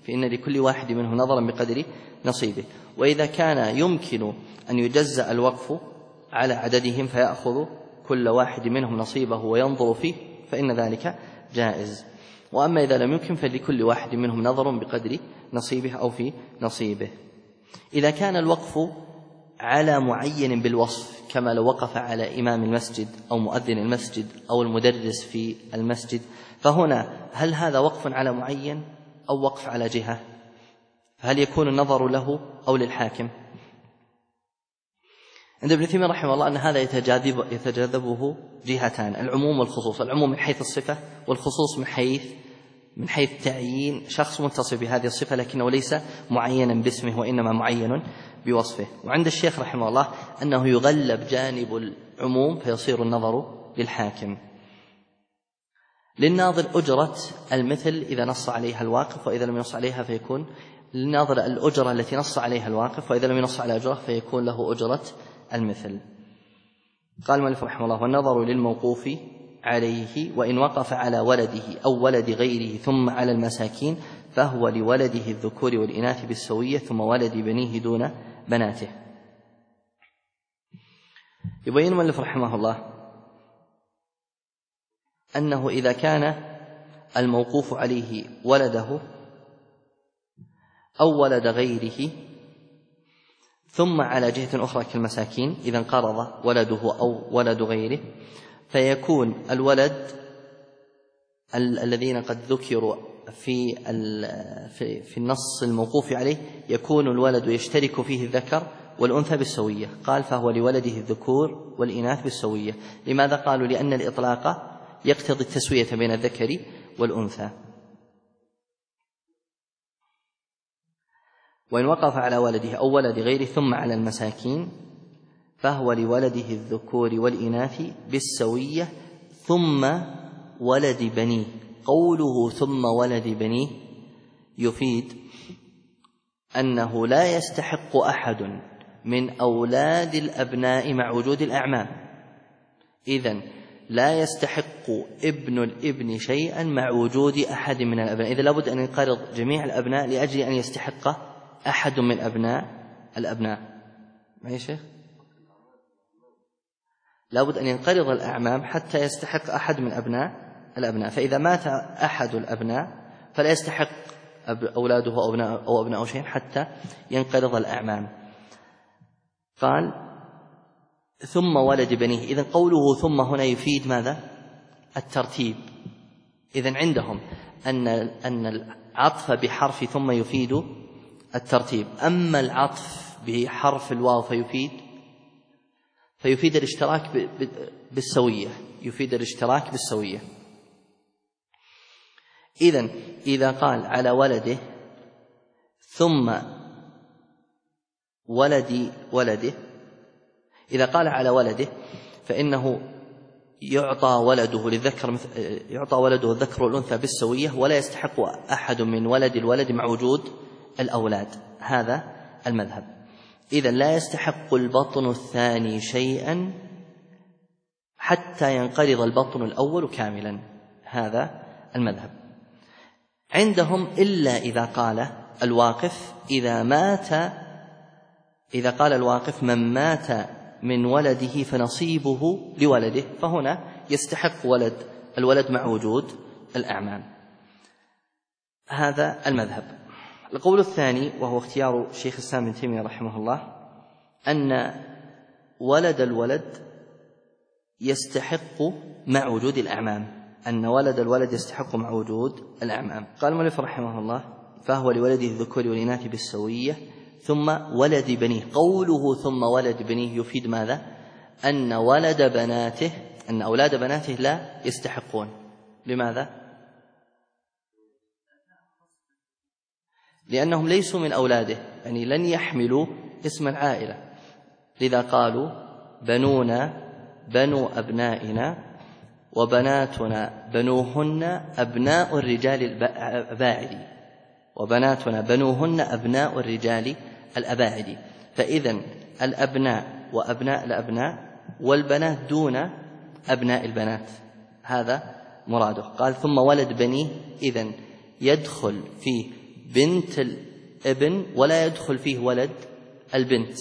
وإذا كان يمكن أن يجزأ الوقف على عددهم فيأخذ كل واحد منهم نصيبه وينظر فيه فإن ذلك جائز. وأما إذا لم يمكن فلكل واحد منهم نظر بقدر نصيبه أو في نصيبه. إذا كان الوقف على معين بالوصف كما لو وقف على إمام المسجد أو مؤذن المسجد أو المدرس في المسجد، فهنا هل هذا وقف على معين أو وقف على جهة؟ هل يكون النظر له أو للحاكم؟ عند ابن تيمية رحمه الله أن هذا يتجاذبه جهتان، العموم والخصوص. العموم من حيث الصفة، والخصوص من حيث تعيين شخص متصف بهذه الصفة لكنه ليس معينا باسمه وإنما معين بوصفه. وعند الشيخ رحمه الله أنه يغلب جانب العموم فيصير النظر للحاكم. للناظر أجرة المثل إذا نص عليها الواقف، وإذا لم ينص عليها فيكون للناظر الأجرة التي نص عليها الواقف، وإذا لم ينص على أجرة فيكون له أجرة المثل. قال المؤلف رحمه الله: والنظر للموقوف عليه وإن وقف على ولده أو ولد غيره ثم على المساكين فهو لولده الذكور والإناث بالسوية ثم ولد بنيه دون بناته. يبين المؤلف رحمه الله أنه إذا كان الموقوف عليه ولده أو ولد غيره ثم على جهة أخرى كالمساكين إذا انقرض ولده أو ولد غيره، فيكون الولد الذين قد ذكروا في النص الموقوف عليه يكون الولد يشترك فيه الذكر والأنثى بالسوية. قال: فهو لولده الذكور والإناث بالسوية. لماذا؟ قالوا: لأن الإطلاق يقتضي التسوية بين الذكر والأنثى. وإن وقف على ولده أو ولد غيره ثم على المساكين فهو لولده الذكور والإناث بالسوية ثم ولد بنيه. قوله ثم ولد بنيه يفيد أنه لا يستحق أحد من أولاد الأبناء مع وجود الأعمام. إذن لا يستحق ابن الابن شيئا مع وجود أحد من الأبناء. إذا لابد أن ينقرض جميع الأبناء لأجل أن يستحق أحد من أبناء الأبناء. ما يا شيخ؟ لابد أن ينقرض الأعمام حتى يستحق أحد من أبناء الأبناء. فإذا مات أحد الأبناء فلا يستحق أولاده أو أبناء شيء حتى ينقرض الأعمام. قال: ثم ولد بنيه. إذن قوله ثم هنا يفيد ماذا؟ الترتيب. إذن عندهم أن العطف بحرف ثم يفيد الترتيب، أما العطف بحرف الواو فيفيد الاشتراك بالسوية، إذن إذا قال على ولده ثم ولده إذا قال على ولده فإنه يعطى ولده الذكر والأنثى بالسوية ولا يستحق أحد من ولد الولد مع وجود الأولاد. هذا المذهب. إذن لا يستحق البطن الثاني شيئا حتى ينقرض البطن الأول كاملا. هذا المذهب عندهم، إلا إذا قال الواقف إذا قال الواقف من مات من ولده فنصيبه لولده، فهنا يستحق الولد مع وجود الأعمام. هذا المذهب. القول الثاني وهو اختيار شيخ الإسلام ابن تيمية رحمه الله أن ولد الولد يستحق مع وجود الأعمام، قال المؤلف رحمه الله: فهو لولده الذكور والإناث بالسوية ثم ولد بنيه. قوله ثم ولد بنيه يفيد ماذا؟ أن أولاد بناته لا يستحقون. لماذا؟ لأنهم ليسوا من أولاده، يعني لن يحملوا اسم العائلة، لذا قالوا بنونا بنو أبنائنا وبناتنا بنوهن أبناء الرجال الأباعد، وبناتنا بنوهن أبناء الرجال الأباعد. فإذن الأبناء وأبناء الأبناء والبنات دون أبناء البنات، هذا مراده. قال ثم ولد بنيه، إذن يدخل فيه بنت الابن ولا يدخل فيه ولد البنت.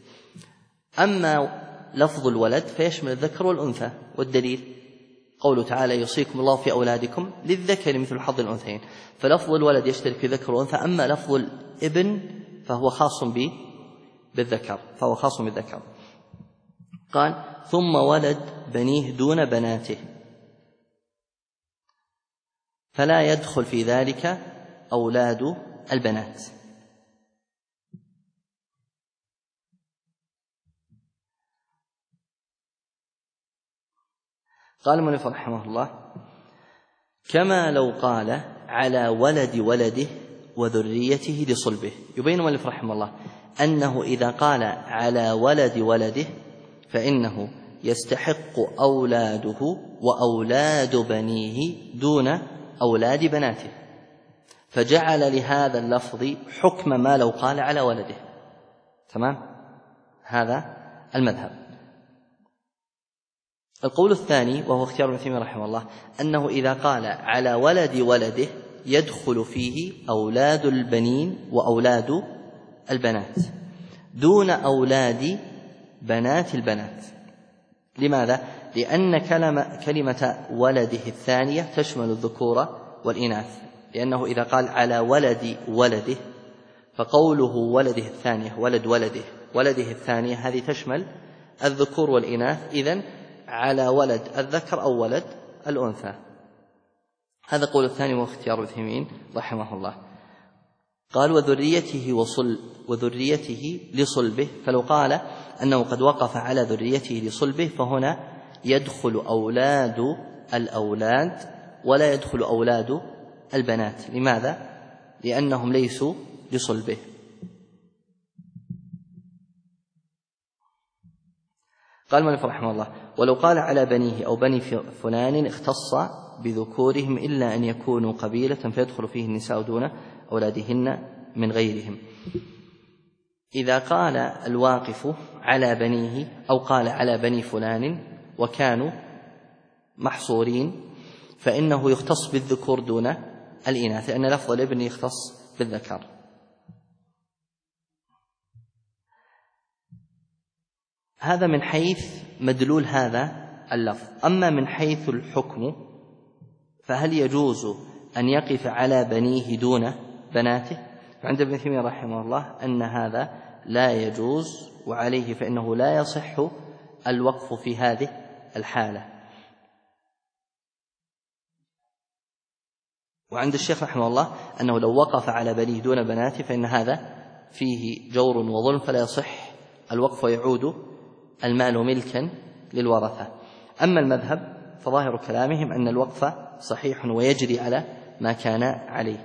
أما لفظ الولد فيشمل الذكر والأنثى، والدليل قوله تعالى يوصيكم الله في أولادكم للذكر مثل حظ الأنثيين، فلفظ الولد يشترك في ذكر والأنثى. أما لفظ الابن فهو خاص بالذكر، قال ثم ولد بنيه دون بناته، فلا يدخل في ذلك أولاد البنات. قال المؤلف رحمه الله كما لو قال على ولد ولده وذريته لصلبه. يبين المؤلف رحمه الله أنه إذا قال على ولد ولده فإنه يستحق أولاده وأولاد بنيه دون أولاد بناته، فجعل لهذا اللفظ حكم ما لو قال على ولده. تمام؟ هذا المذهب. القول الثاني وهو اختيار ابن تيمية رحمه الله أنه إذا قال على ولد ولده يدخل فيه أولاد البنين وأولاد البنات دون أولاد بنات البنات. لماذا؟ لأن كلمة ولده الثانية تشمل الذكور والإناث، لأنه إذا قال على ولد ولده فقوله ولده الثانية ولده الثانية هذه تشمل الذكور والإناث، إذن على ولد الذكر أو ولد الأنثى. هذا قول الثاني واختيار ابن تيمية رحمه الله. قال وذريته لصلبه، فلو قال أنه قد وقف على ذريته لصلبه فهنا يدخل أولاد الأولاد ولا يدخل أولاد البنات. لماذا؟ لأنهم ليسوا لصلبه. قال المؤلف رحمه الله ولو قال على بنيه أو بني فلان اختص بذكورهم إلا أن يكونوا قبيلة فيدخل فيه النساء دون أولادهن من غيرهم. إذا قال الواقف على بنيه أو قال على بني فلان وكانوا محصورين فإنه يختص بالذكور دون الإناث، لأن لفظ الابن يختص بالذكر. هذا من حيث مدلول هذا اللفظ. أما من حيث الحكم فهل يجوز أن يقف على بنيه دون بناته؟ فعند ابن تيمية رحمه الله أن هذا لا يجوز، وعليه فإنه لا يصح الوقف في هذه الحالة. وعند الشيخ رحمه الله أنه لو وقف على بنيه دون بناته فإن هذا فيه جور وظلم فلا يصح الوقف ويعود المال ملكا للورثة. أما المذهب فظاهر كلامهم أن الوقف صحيح ويجري على ما كان عليه.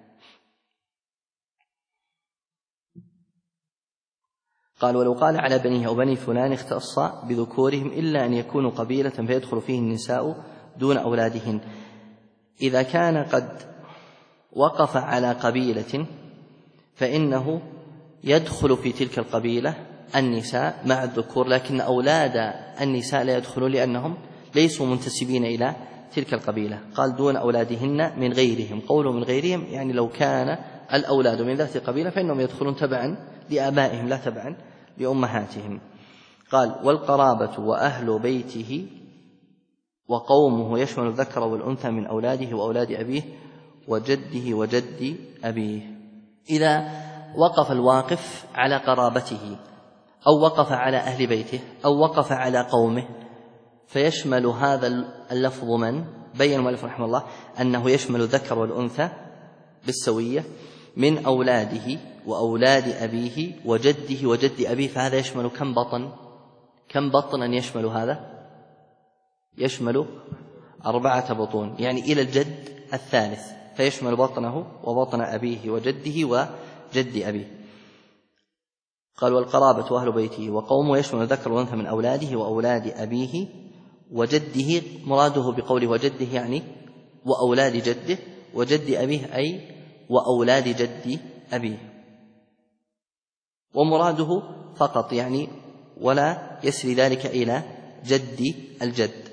قال ولو قال على بنيه أو بني فلان اختص بذكورهم إلا أن يكونوا قبيلة فيدخل فيه النساء دون أولادهن. إذا كان قد وقف على قبيلة فإنه يدخل في تلك القبيلة النساء مع الذكور، لكن أولاد النساء لا يدخلون لأنهم ليسوا منتسبين إلى تلك القبيلة. قال دون أولادهن من غيرهم. قوله من غيرهم يعني لو كان الأولاد من ذات القبيلة فإنهم يدخلون تبعا لآبائهم لا تبعا لأمهاتهم. قال والقرابة وأهل بيته وقومه يشمل الذكر والأنثى من أولاده وأولاد أبيه وجده وجد أبيه. إذا وقف الواقف على قرابته أو وقف على أهل بيته أو وقف على قومه فيشمل هذا اللفظ من؟ بين المؤلف رحمه الله أنه يشمل الذكر والأنثى بالسوية من أولاده وأولاد أبيه وجده وجد أبيه، فهذا يشمل كم بطن أن يشمل هذا؟ يشمل 4 بطون، يعني إلى الجد الثالث، فيشمل بطنه وبطن أبيه وجده وجد أبيه. قال والقرابة وأهل بيته وقومه يشمل الذكر والأنثى من أولاده وأولاد أبيه وجده. مراده بقوله وجده يعني وأولاد جده، وجد أبيه أي وأولاد جد أبيه، ومراده فقط يعني ولا يسري ذلك إلى جد الجد.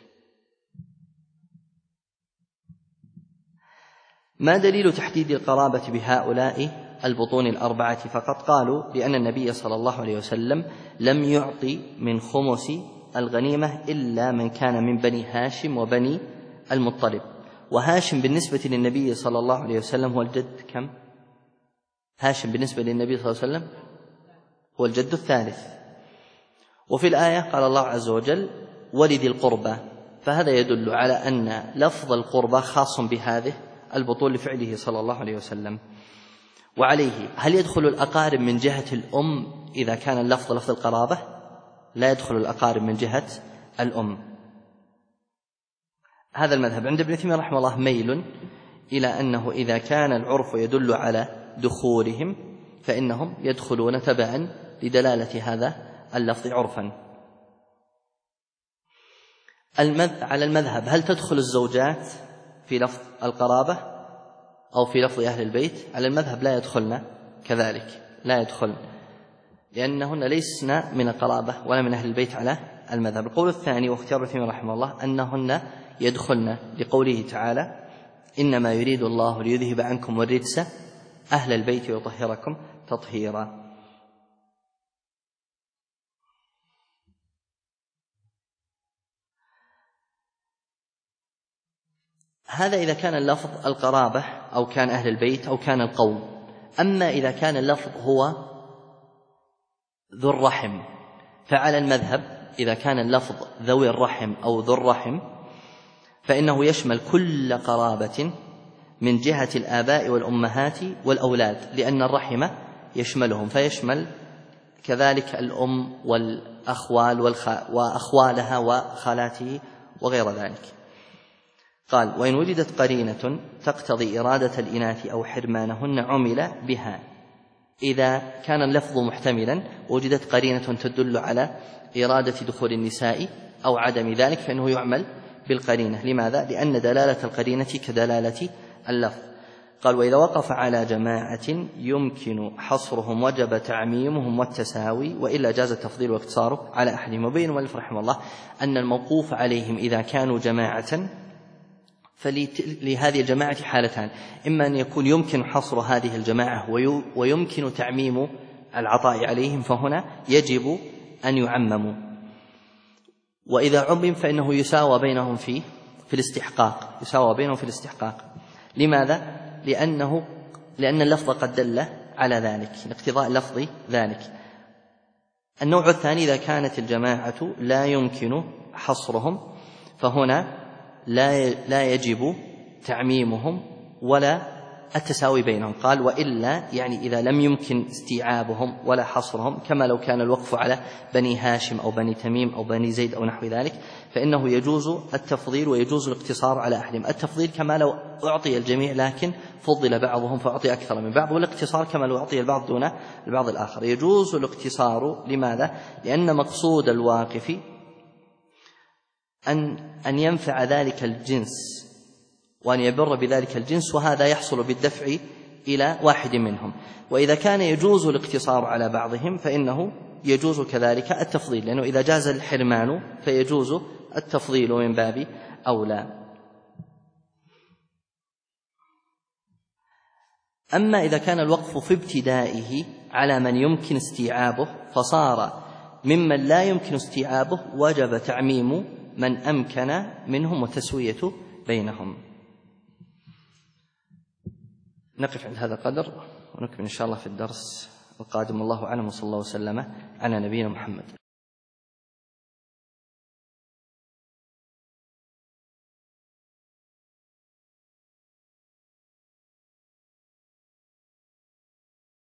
ما دليل تحديد القرابة بهؤلاء البطون 4 فقط؟ قالوا لأن النبي صلى الله عليه وسلم لم يعطي من خمس الغنيمة إلا من كان من بني هاشم وبني المطلب، وهاشم بالنسبة للنبي صلى الله عليه وسلم هو الجد كم؟ هاشم بالنسبة للنبي صلى الله عليه وسلم هو الجد الثالث. وفي الآية قال الله عز وجل ولذي القربى، فهذا يدل على أن لفظ القربى خاص بهذه البطون لفعله صلى الله عليه وسلم. وعليه هل يدخل الأقارب من جهة الأم إذا كان اللفظ لفظ القرابة؟ لا يدخل الأقارب من جهة الأم. هذا المذهب عند ابن تيمية رحمه الله ميل إلى أنه إذا كان العرف يدل على دخولهم فإنهم يدخلون تبعا لدلالة هذا اللفظ عرفا. على المذهب هل تدخل الزوجات في لفظ القرابة أو في لفظ أهل البيت؟ على المذهب لا يدخلن كذلك، لا يدخلن لأنهن ليسن من القرابة ولا من أهل البيت على المذهب. القول الثاني واختيار ابن تيمية رحمه الله أنهن يدخلن لقوله تعالى إنما يريد الله ليذهب عنكم الرجس أهل البيت ويطهركم تطهيرا. هذا إذا كان اللفظ القرابة أو كان أهل البيت أو كان القوم. أما إذا كان اللفظ هو ذو الرحم فعلى المذهب إذا كان اللفظ ذوي الرحم أو ذو الرحم فإنه يشمل كل قرابة من جهة الآباء والأمهات والأولاد، لأن الرحم يشملهم، فيشمل كذلك الأم والأخوال وأخوالها وخالاته وغير ذلك. قال وإن وجدت قرينة تقتضي إرادة الإناث أو حرمانهن عمل بها. إذا كان اللفظ محتملا وجدت قرينة تدل على إرادة دخول النساء أو عدم ذلك فإنه يعمل بالقرينة. لماذا؟ لأن دلالة القرينة كدلالة اللفظ. قال وإذا وقف على جماعة يمكن حصرهم وجب تعميمهم والتساوي، وإلا جاز التفضيل واقتصاره على أحدهم. وبين المؤلف رحمه الله أن الموقوف عليهم إذا كانوا جماعة فلهذه الجماعة حالتان: إما أن يكون يمكن حصر هذه الجماعة ويمكن تعميم العطاء عليهم، فهنا يجب أن يعمموا. وإذا عمم فإنه يساوى بينهم في الاستحقاق، يساوى بينهم في الاستحقاق. لماذا؟ لأن اللفظ قد دل على ذلك، لاقتضاء اللفظ ذلك. النوع الثاني إذا كانت الجماعة لا يمكن حصرهم فهنا لا يجب تعميمهم ولا التساوي بينهم. قال وإلا يعني إذا لم يمكن استيعابهم ولا حصرهم، كما لو كان الوقف على بني هاشم أو بني تميم أو بني زيد أو نحو ذلك، فإنه يجوز التفضيل ويجوز الاقتصار على أحدهم. التفضيل كما لو أعطي الجميع لكن فضل بعضهم فأعطي أكثر من بعض، والاقتصار كما لو أعطي البعض دون البعض الآخر. يجوز الاقتصار. لماذا؟ لأن مقصود الواقف أن ينفع ذلك الجنس وأن يبر بذلك الجنس، وهذا يحصل بالدفع إلى واحد منهم. وإذا كان يجوز الاقتصار على بعضهم فإنه يجوز كذلك التفضيل، لأنه إذا جاز الحرمان فيجوز التفضيل من باب أولى. أما إذا كان الوقف في ابتدائه على من يمكن استيعابه فصار ممن لا يمكن استيعابه وجب تعميم من أمكن منهم وتسوية بينهم. نقف عند هذا القدر ونكمل إن شاء الله في الدرس القادم. الله أعلم، وصلى الله وسلم على نبينا محمد.